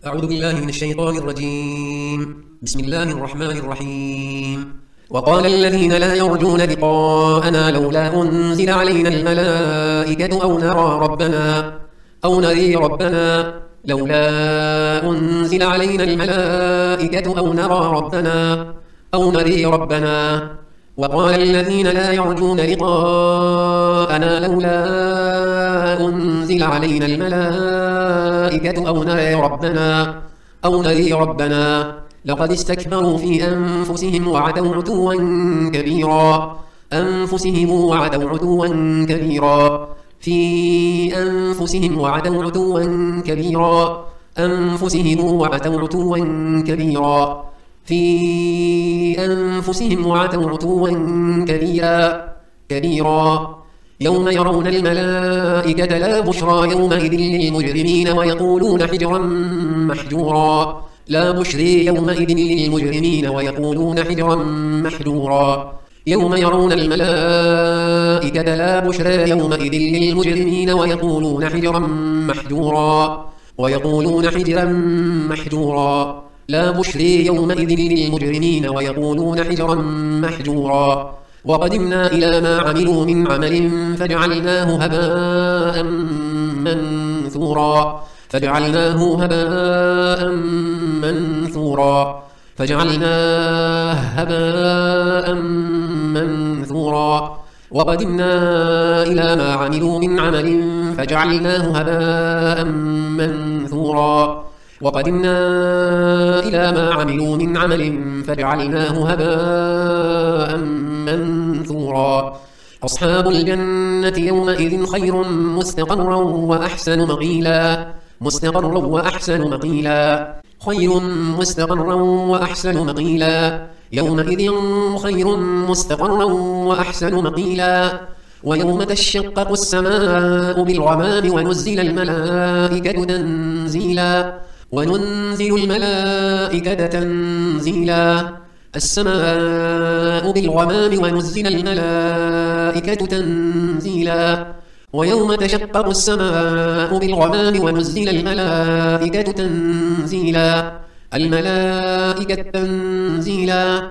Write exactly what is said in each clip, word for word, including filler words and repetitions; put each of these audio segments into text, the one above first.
أعوذ بالله من الشيطان الرجيم. بسم الله الرحمن الرحيم. وقال الذين لا يرجون لقاءنا لولا أنزل علينا الملائكة أو نرى ربنا أو نري ربنا لولا أنزل علينا الملائكة أو نرى ربنا أو نري ربنا وقال الذين لا يرجون لقاءنا لولا أنزل علينا الملائكة أو نري ربنا أو نري ربنا لقد استكبروا في أنفسهم وعتوا عتوا كبيرا أنفسهم وعتوا عتوا كبيرا في أنفسهم وعتوا عتوا كبيرا أنفسهم وعتوا عتوا كبيرا في أنفسهم وعتوا عتوا كبيرا كبيرا يوم يرون الملائكة لا بشرى يومئذ للمجرمين ويقولون حجرا محجورا لا بشرى يومئذ للمجرمين ويقولون حجرا محجورا يوم يرون الملائكة لا بشرى يومئذ للمجرمين ويقولون حجرا محجورا ويقولون حجرا محجورا لا بشرى يومئذ للمجرمين ويقولون حجرا محجورا وقدمنا إلى ما عملوا من عمل فجعلناه هباء منثورا فجعلناه هباء منثورا فجعلناه هباء منثورا وقدمنا إلى ما عملوا من عمل فجعلناه هباء منثورا وقدمنا إلى ما عملوا من عمل فجعلناه هباء منثورا أصحاب الجنة يومئذ خير مستقرا وأحسن مقيلا مستقرا وأحسن مقيلا خير مستقرا وأحسن مقيلا يومئذ خير مستقرا وأحسن مقيلا ويوم تشقق السماء بالغمام ونزل الملائكة تنزيلا وننزل الملائكة تنزيلا السماء بالغمام ونزل الملائكة تنزيلا ويوم تشقق السماء بالغمام ونزل الملائكة تنزيلا الملائكة تنزيلا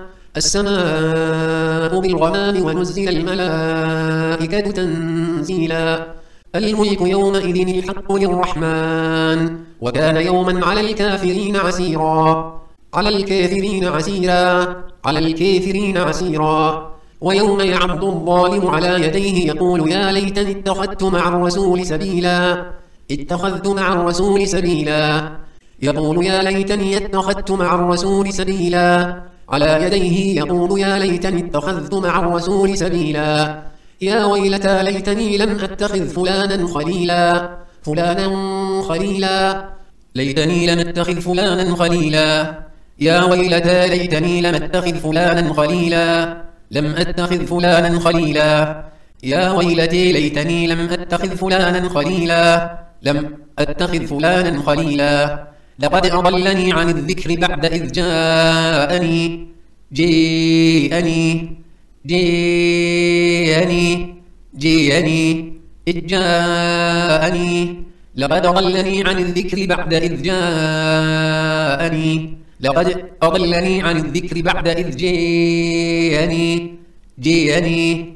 السماء بالغمام ونزل الملائكة تنزيلا الملك يومئذ الحق للرحمن وكان يوما على الكافرين عسيرا على الكافرين عسيرا على الكافرين عسيرا ويوم يعض الظالم على يديه يقول يا ليتني اتخذت مع الرسول سبيلا اتخذت مع الرسول سبيلا يقول يا ليتني اتخذت مع الرسول سبيلا على يديه يقول يا ليتني اتخذت مع الرسول سبيلا يا ويلتى ليتني لم أتخذ فلانا خليلا فلانا خليلا ليتني لم أتخذ فلانا خليلا يا ويلتى ليتني لم أتخذ فلانا خليلا لم أتخذ فلانا خليلا يا ويلتي ليتني لم أتخذ فلانا خليلا لم أتخذ فلانا خليلا لقد أضلني عن الذكر بعد إذ جاءني جاءني جاءني جاءني إذ جاءني لقد أضلني عن الذكر بعد إذ جاءني لقد أضلني عن الذكر بعد إذ جاءني جاءني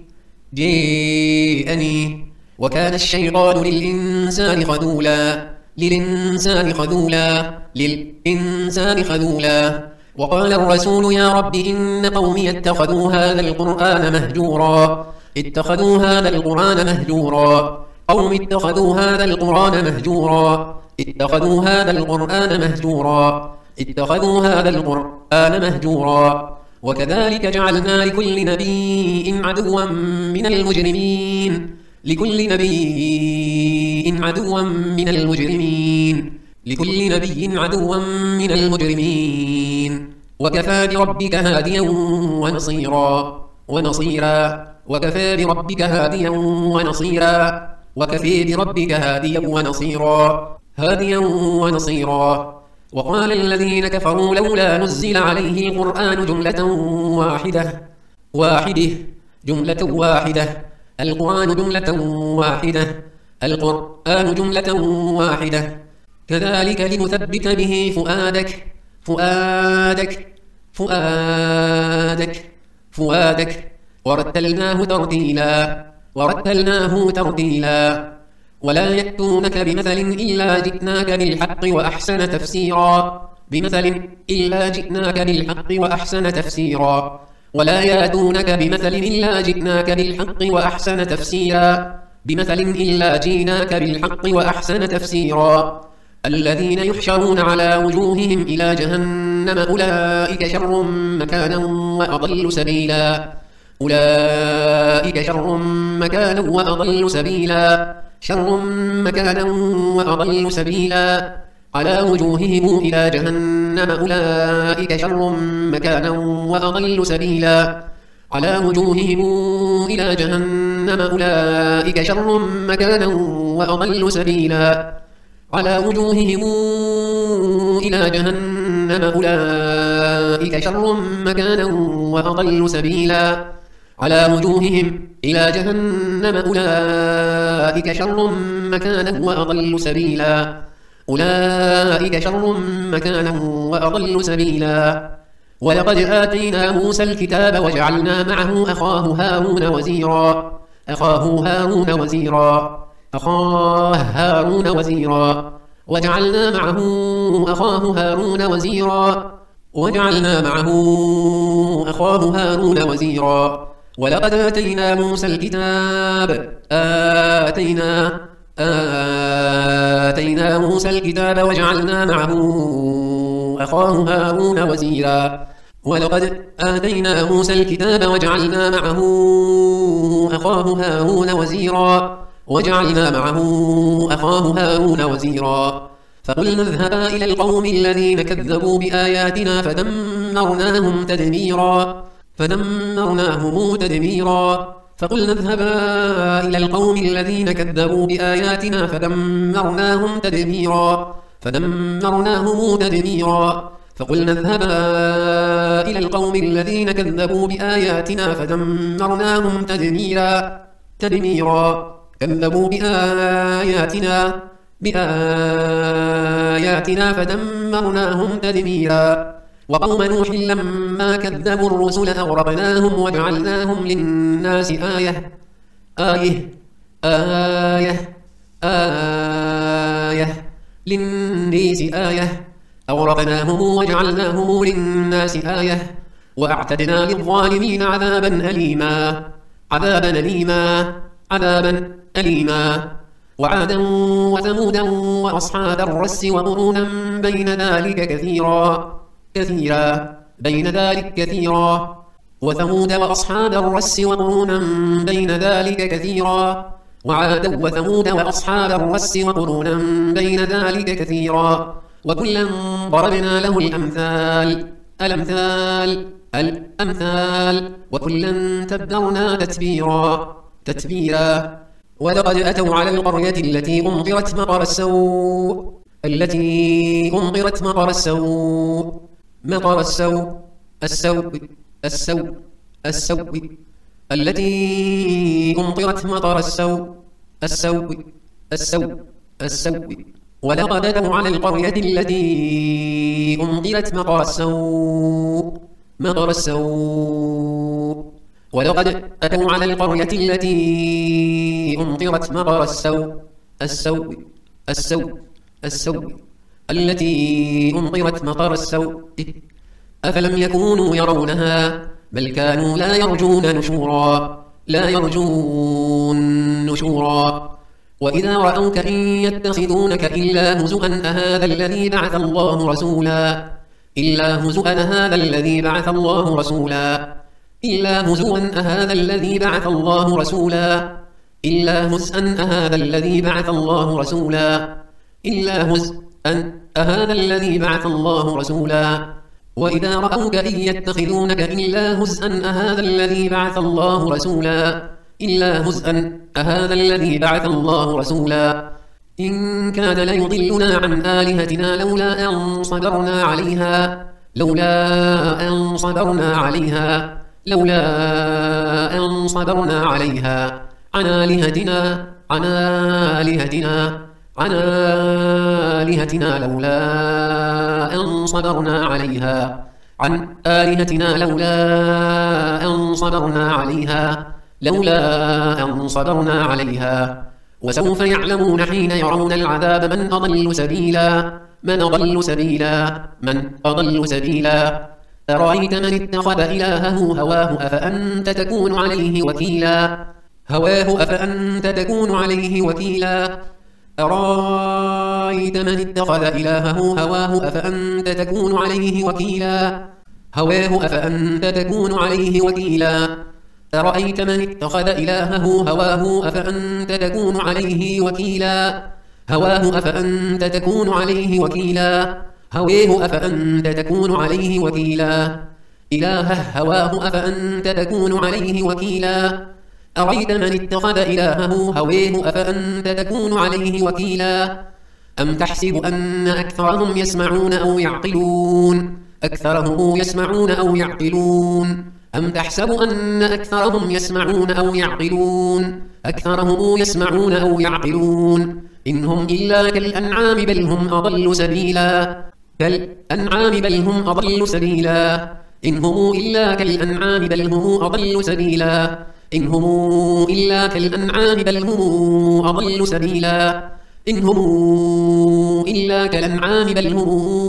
جاءني وكان الشيطان للإنسان خذولا للإنسان خذولا للإنسان خذولا وقال الرسول يا رب إن قومي اتخذوا هذا القرآن مهجورا اتخذوا هذا القرآن مهجورا قوم اتخذوا هذا القرآن مهجورا اتخذوا هذا القرآن مهجورا اتخذوا هذا القرآن مهجورا وكذلك جعلنا لكل نبي عدوا من المجرمين لكل نبي عدوا من المجرمين لكل نبي عدوا من المجرمين وكفى بربك هاديا ونصيرا ونصيرا وكفى بربك هاديا ونصيرا وكفى بربك هاديا ونصيرا هاديا ونصيرا وقال الذين كفروا لولا نزل عليه قرآن جملة واحدة واحدة جملة واحدة القرآن جملة واحدة القرآن جملة واحدة كذلك لنثبت به فؤادك فؤادك فؤادك فؤادك ورتلناه ترتيلا ورتلناه ترتيلا ولا يأتونك بمثل إلا جئناك بالحق وأحسن تفسيرا بمثل إلا جئناك بالحق وأحسن تفسيرا ولا يأتونك بمثل إلا جئناك بالحق وأحسن تفسيرا بمثل إلا جئناك بالحق وأحسن تفسيرا الذين يحشرون على وجوههم إلى جهنم أولئك شر مكانا وأضل سبيلا أولئك شر مكانا وأضل سبيلا شر مكانا وأضل سبيلا على وجوههم إلى جهنم أولئك شر مكانا وأضل سبيلا على وجوههم إلى جهنم أولئك شر مكانا وأضل سبيلا على وجوههم إلى جهنم أولئك شر مكانا وأضل سبيلا على وجوههم إلى جهنم أولئك شر مكانا وأضل سبيلا أولئك شر مكانا وأضل سبيلا ولقد آتينا موسى الكتاب وجعلنا معه أخاه هارون وزيرا أخاه هارون وزيرا أخاه هارون وزيرا وجعلنا معه أخاه هارون وزيرا وجعلنا معه أخاه هارون وزيرا ولقد آتينا موسى الكتاب آتينا آتينا موسى الكتاب وجعلنا معه أخاه هارون وزيرا ولقد آتينا موسى الكتاب وجعلنا معه أخاه هارون وزيرا وجعلنا معه أخاه هارون وزيرا فقلنا اذهبا إلى القوم الذين كذبوا بآياتنا فدمرناهم تدميرا فدمرناهم تدميرا فقلنا اذهبا إلى القوم الذين كذبوا بآياتنا فدمرناهم تدميرا فدمرناهم تدميرا فقلنا اذهبا إلى القوم الذين كذبوا بآياتنا فدمرناهم تدميرا تدميرا كذبوا بآياتنا بآياتنا فدمرناهم تدميرا وقوم نوح لما كذبوا الرسل أغرقناهم وجعلناهم للناس آية آية آية آية للناس آية أغرقناهم وجعلناهم للناس آية وأعتدنا للظالمين عذابا أليما عذابا أليما عذابا أليما وعادا وثمودا وأصحاب الرس وقرونا بين ذلك كثيرا كثيرا بين ذلك كثيرا وثمود وأصحاب الرس وقرونا بين ذلك كثيرا وعادا وثمود وأصحاب الرس وقرونا بين ذلك كثيرا وكلا ضربنا له الأمثال الأمثال الأمثال وكلا تبرنا تتبيرا تتبيرا ولقد أتوا على القرية التي أمطرت مطر السوء التي أمطرت مطر السوء مطر السوء السوء السوء السوء التي أمطرت مطر السوء السوء السوء السوء ولقد أتوا على القرية التي أمطرت مطر السوء مطر السوء ولقد أتوا على القرية التي أمطرت مطر السوء السوء السوء السوء التي أمطرت مطر السوء أفلم يكونوا يرونها بل كانوا لا يرجون نشورا لا يرجون نشورا وإذا رأوك إن يتخذونك إلا هزؤا أهذا الذي بعث الله رسولا إلا هزؤا أهذا الذي بعث الله رسولا إلا هزوا أهذا الذي بعث الله رسولا إلا هزءا أهذا الذي بعث الله رسولا إلا هزءا أهذا الذي بعث الله رسولا وإذا رأوك إن يتخذونك إلا هزءا أهذا الذي بعث الله رسولا إلا هزءا أهذا الذي بعث الله رسولا إن كاد ليضلنا عن آلهتنا لولا أن صبرنا عليها لولا أن صبرنا عليها لولا أن صبرنا عليها عن آلهتنا عن آلهتنا عن آلهتنا لولا أن صبرنا عليها عن آلهتنا لولا أن صبرنا عليها لولا أن صبرنا عليها وسوف يعلمون حين يرون العذاب من أضل سبيلا من أضل سبيلا من أضل سبيلا أرأيت من اتخذ إلهه هواه أفأنت تكون عليه وكيلا هواه أفأنت تكون عليه وكيلا أرأيت من اتخذ إلهه هواه أفأنت تكون عليه وكيلا هواه أفأنت تكون عليه وكيلا أرأيت من اتخذ إلهه هواه أفأنت تكون عليه وكيلا هواه أفأنت تكون عليه وكيلا هواه أفأنت تكون عليه وكيلا إلهه هواه أفأنت تكون عليه وكيلا أرأيت من اتخذ إلهه هواه أفأنت تكون عليه وكيلا أم تحسب أن أكثرهم يسمعون أو يعقلون أكثرهم يسمعون أو يعقلون أم تحسب أن أكثرهم يسمعون أو يعقلون أكثرهم يسمعون أو يعقلون إنهم إلا كالأنعام بل هم أضل سبيلا كالأنعام بل هم أضل سبيلا إنهم إلا كالأنعام بل هم أضل سبيلا إنهم إلا كالأنعام بل هم أضل سبيلا إنهم إلا كالأنعام بل هم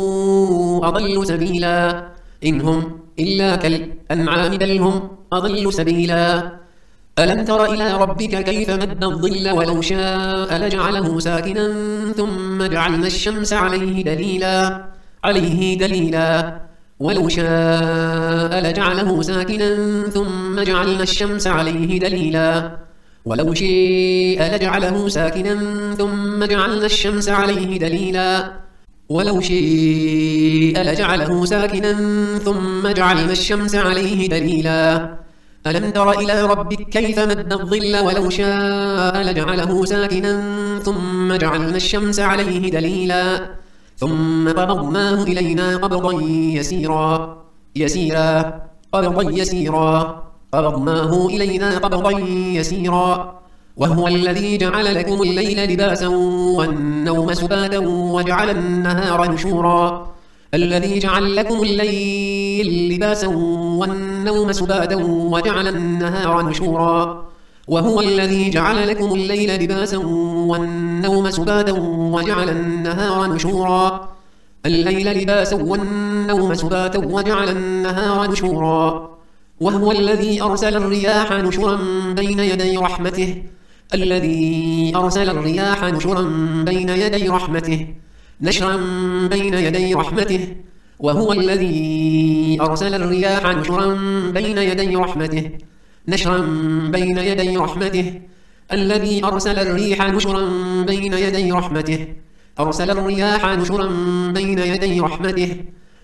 أضل سبيلا إنهم إلا كالأنعام بل هم أضل سبيلا ألم تر إلى ربك كيف مد الظل ولو شاء لجعله ساكنا ثم جعلنا الشمس عليه دليلا عليه دليلا ولو شاء لجعله ساكنا ثم جعلنا الشمس عليه دليلا ولو شاء لجعله ساكنا ثم جعلنا الشمس عليه دليلا ولو شاء لجعله ساكنا ثم جعلنا الشمس عليه دليلا ألم تر إلى ربك كيف مد الظل ولو شاء لجعله ساكنا ثم جعلنا الشمس عليه دليلا ثم قبضناه إلينا قبضا يسيرا يسيرا قبضا يسيرا قبضناه إلينا قبضا يسيرا وهو الذي جعل لكم الليل لباسا والنوم سباتا وجعل النهار نشورا الذي جعل لكم الليل لباسا والنوم سباتا وجعل النهار نشورا وهو الذي جعل لكم الليل لباسا والنوم سباتا وجعل النهار نشورا الليل لباسا والنوم سباتا وجعل النهار نشورا وهو الذي أرسل الرياح نشرا بين يدي رحمته الذي أرسل الرياح نشرا بين يدي رحمته نشرا بين يدي رحمته وهو الذي أرسل الرياح نشرا بين يدي رحمته نشرا بين يدي رحمته الذي أرسل الريح نشرا بين يدي رحمته أرسل الرياح نشرا بين يدي رحمته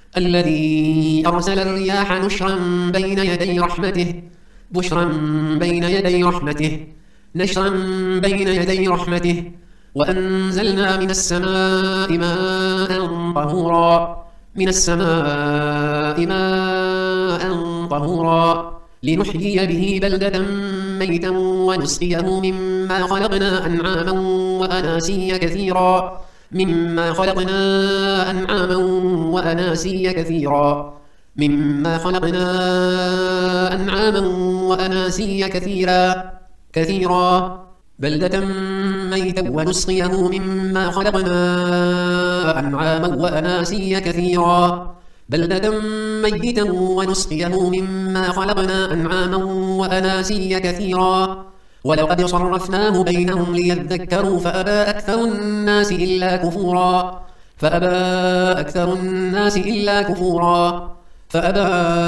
الذي أرسل الرياح نشرا بين يدي رحمته بشرا بين يدي رحمته نشرا بين يدي رحمته وأنزلنا من السماء ماء طهورا من السماء ماء طهورا لنحيي به بلدة ميتا ونسقيه مما خلقنا أنعاما وأناسيا كثيرا مما خلقنا أنعاما وأناسيا كثيرا مما خلقنا أنعاما وأناسيا كثيرا كثيرا بلدة ميتا ونسقيه مما خلقنا أنعاما وأناسيا كثيرا بلدة ميتا ونسقيه مما خلقنا أنعاما وأناسيا كثيرا ولقد صرفناه بينهم ليذكروا فأبى أكثر الناس إلا كفورا فأبى أكثر الناس إلا كفورا فأبى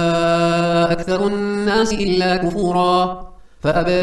أكثر الناس إلا كفورا فأبى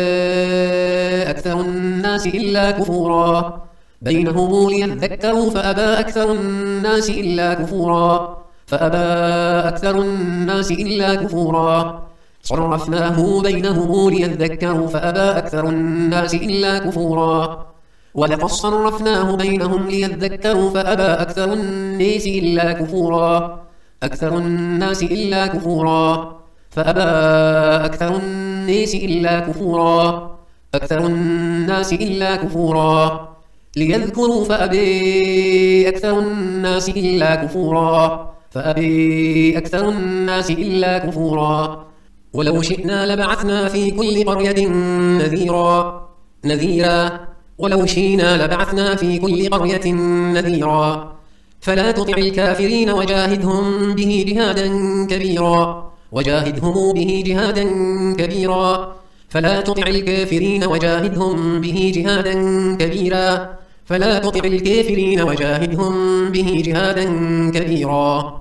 أكثر الناس إلا كفورا بينهم ليذكروا فأبى أكثر الناس إلا كفورا فأبى أكثر الناس إلا كفورا صرفناه بينهم ليذكروا فأبى أكثر الناس إلا كفورا ولقد صرفناه بينهم ليذكروا فأبى أكثر الناس إلا كفورا أكثر الناس إلا كفورا فأبى أكثر الناس إلا كفورا أكثر الناس إلا كفورا ليذكروا فأبي أكثر الناس إلا كفورا فأبي أكثر الناس إلا كفورا ولو شئنا لبعثنا في كل قرية نذيرا نذيرا ولو شئنا لبعثنا في كل قرية نذيرا فلا تطع الكافرين وجاهدهم به جهادا كبيرا وجاهدهم به جهادا كبيرا فلا تطع الكافرين وجاهدهم به جهادا كبيرا فلا تطع الكافرين وجاهدهم به جهادا كبيرا